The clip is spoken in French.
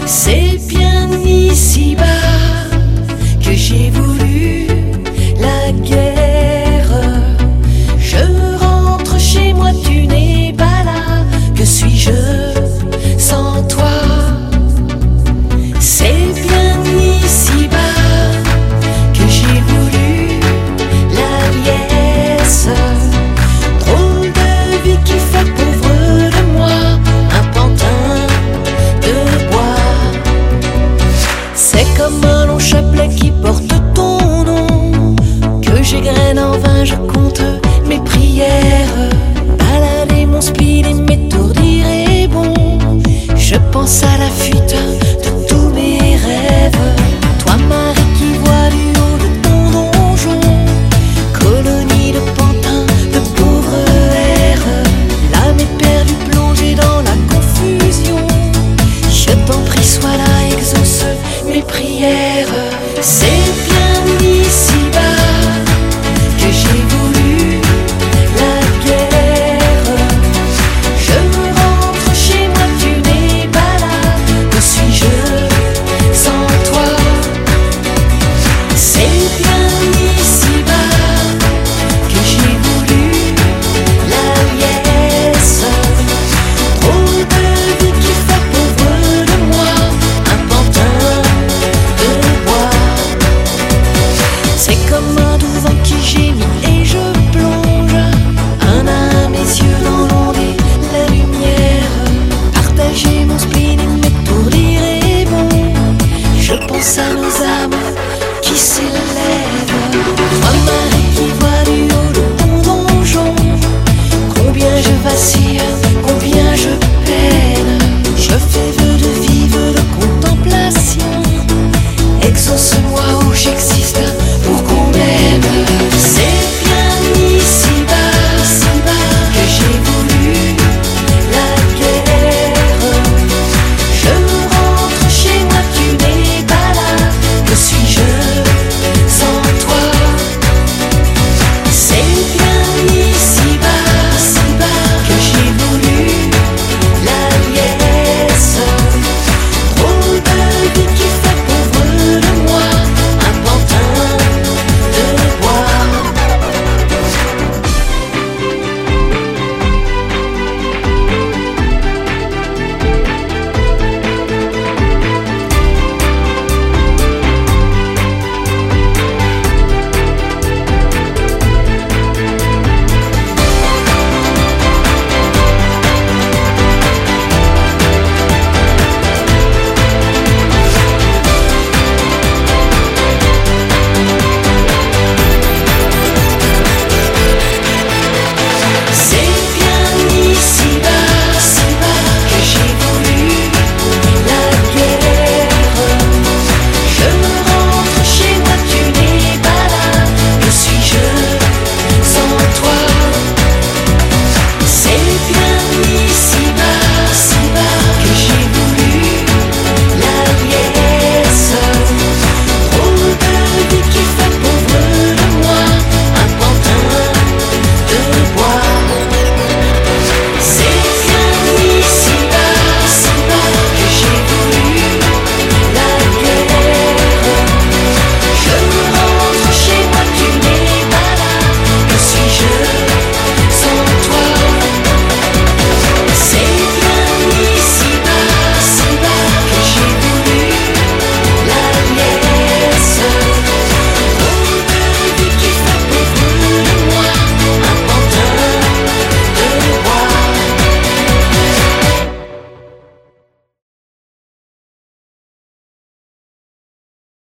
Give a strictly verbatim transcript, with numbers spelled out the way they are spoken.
C'est bien ici-bas que j'ai voulu la guerre. Je rentre chez moi, tu n'es pas là. Que suis-je sans toi? C'est bien ici-bas que j'ai voulu la liesse. Drôle de vie qui fait pauvre de moi, un pantin de bois. C'est comme un long chapelet qui porte ton nom, que j'égrène en vain, je compte mes prières. Balader mon spleen et m'étourdir est bon. Je pense à la fuite de tous mes rêves. Toi Marie qui vois du haut de ton donjon, colonie de pantins, de pauvres airs. L'âme est perdue, plongée dans la confusion. Je t'en prie, sois là, exauce mes prières.